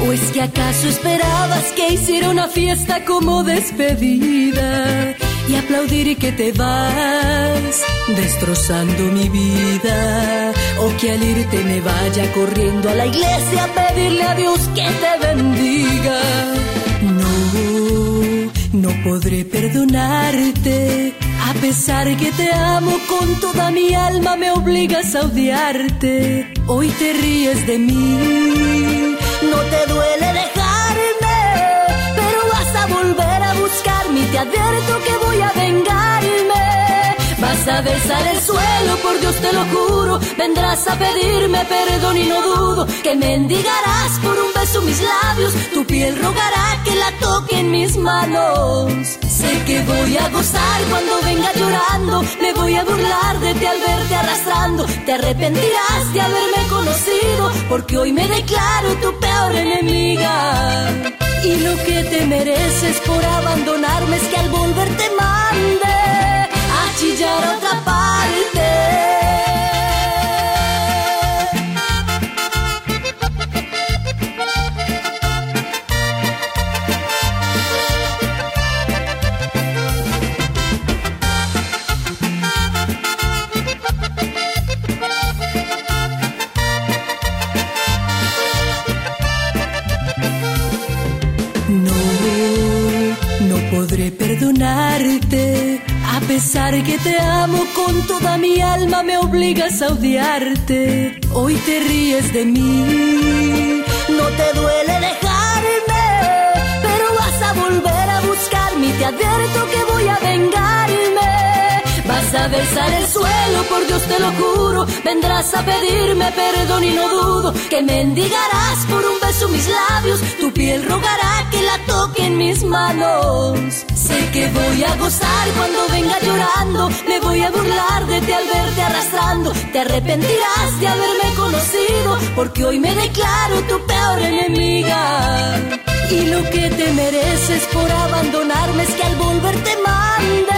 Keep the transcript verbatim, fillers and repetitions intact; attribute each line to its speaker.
Speaker 1: ¿O es que acaso esperabas que hiciera una fiesta como despedida y aplaudir y que te vas destrozando mi vida? ¿O que al irte me vaya corriendo a la iglesia a pedirle a Dios que te bendiga? No, no podré perdonarte. A pesar que te amo con toda mi alma, me obligas a odiarte. Hoy te ríes de mí, no te duele dejarme, pero vas a volver a buscarme y te advierto que voy a vengarme. Vas a besar el suelo, por Dios te lo juro. Vendrás a pedirme perdón y no dudo que mendigarás por un beso mis labios. Tu piel rogará que la toque en mis manos. Sé que voy a gozar cuando venga llorando. Me voy a burlar de ti al verte arrastrando. Te arrepentirás de haberme conocido, porque hoy me declaro tu peor enemiga. Y lo que te mereces por abandonarme es que al volver te mande a chillar a otra parte. No, no podré perdonarte. A pesar que te amo con toda mi alma, me obligas a odiarte. Hoy te ríes de mí, no te duele dejarme, pero vas a volver a buscarme y te advierto que voy a vengarme. Vas a besar el suelo, por Dios te lo juro. Vendrás a pedirme perdón y no dudo que mendigarás por un beso mis labios. Tu piel rogará que la toque en mis manos. Sé que voy a gozar cuando venga llorando. Me voy a burlar de ti al verte arrastrando. Te arrepentirás de haberme conocido, porque hoy me declaro tu peor enemiga. Y lo que te mereces por abandonarme es que al volver te mande